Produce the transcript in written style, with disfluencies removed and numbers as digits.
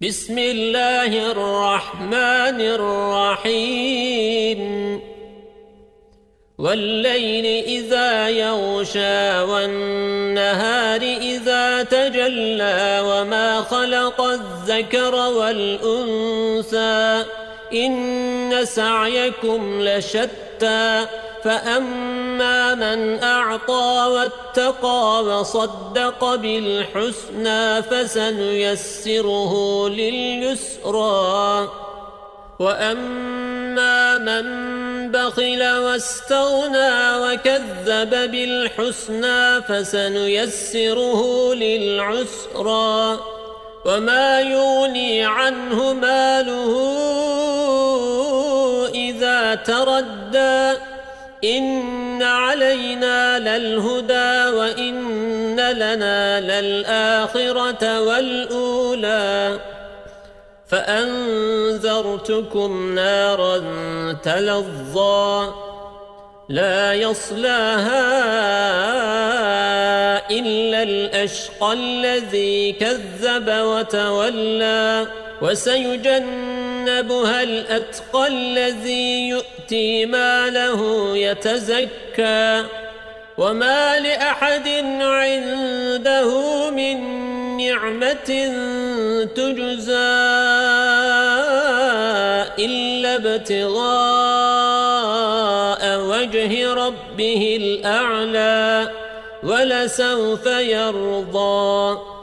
بسم الله الرحمن الرحيم والليل إذا يغشى والنهار إذا تجلى وما خلق الذكر والأنثى إن سعيكم لشتى فأما من أعطى واتقى وصدق بالحسنى فسنيسره لليسرى وأما من بخل واستغنى وكذب بالحسنى فسنيسره للعسرى وما يغني عنه ماله إذا تردى إن علينا للهدى وإن لنا للآخرة والأولى فأنذرتكم نارا تلظى لا يصلاها إلا الأشقى الذي كذب وتولى وسيجنبها الأتقى الذي يؤتي ماله يتزكى وما لأحد عنده من نعمة تجزى إلا ابتغاء وجه ربه الأعلى ولسوف يرضى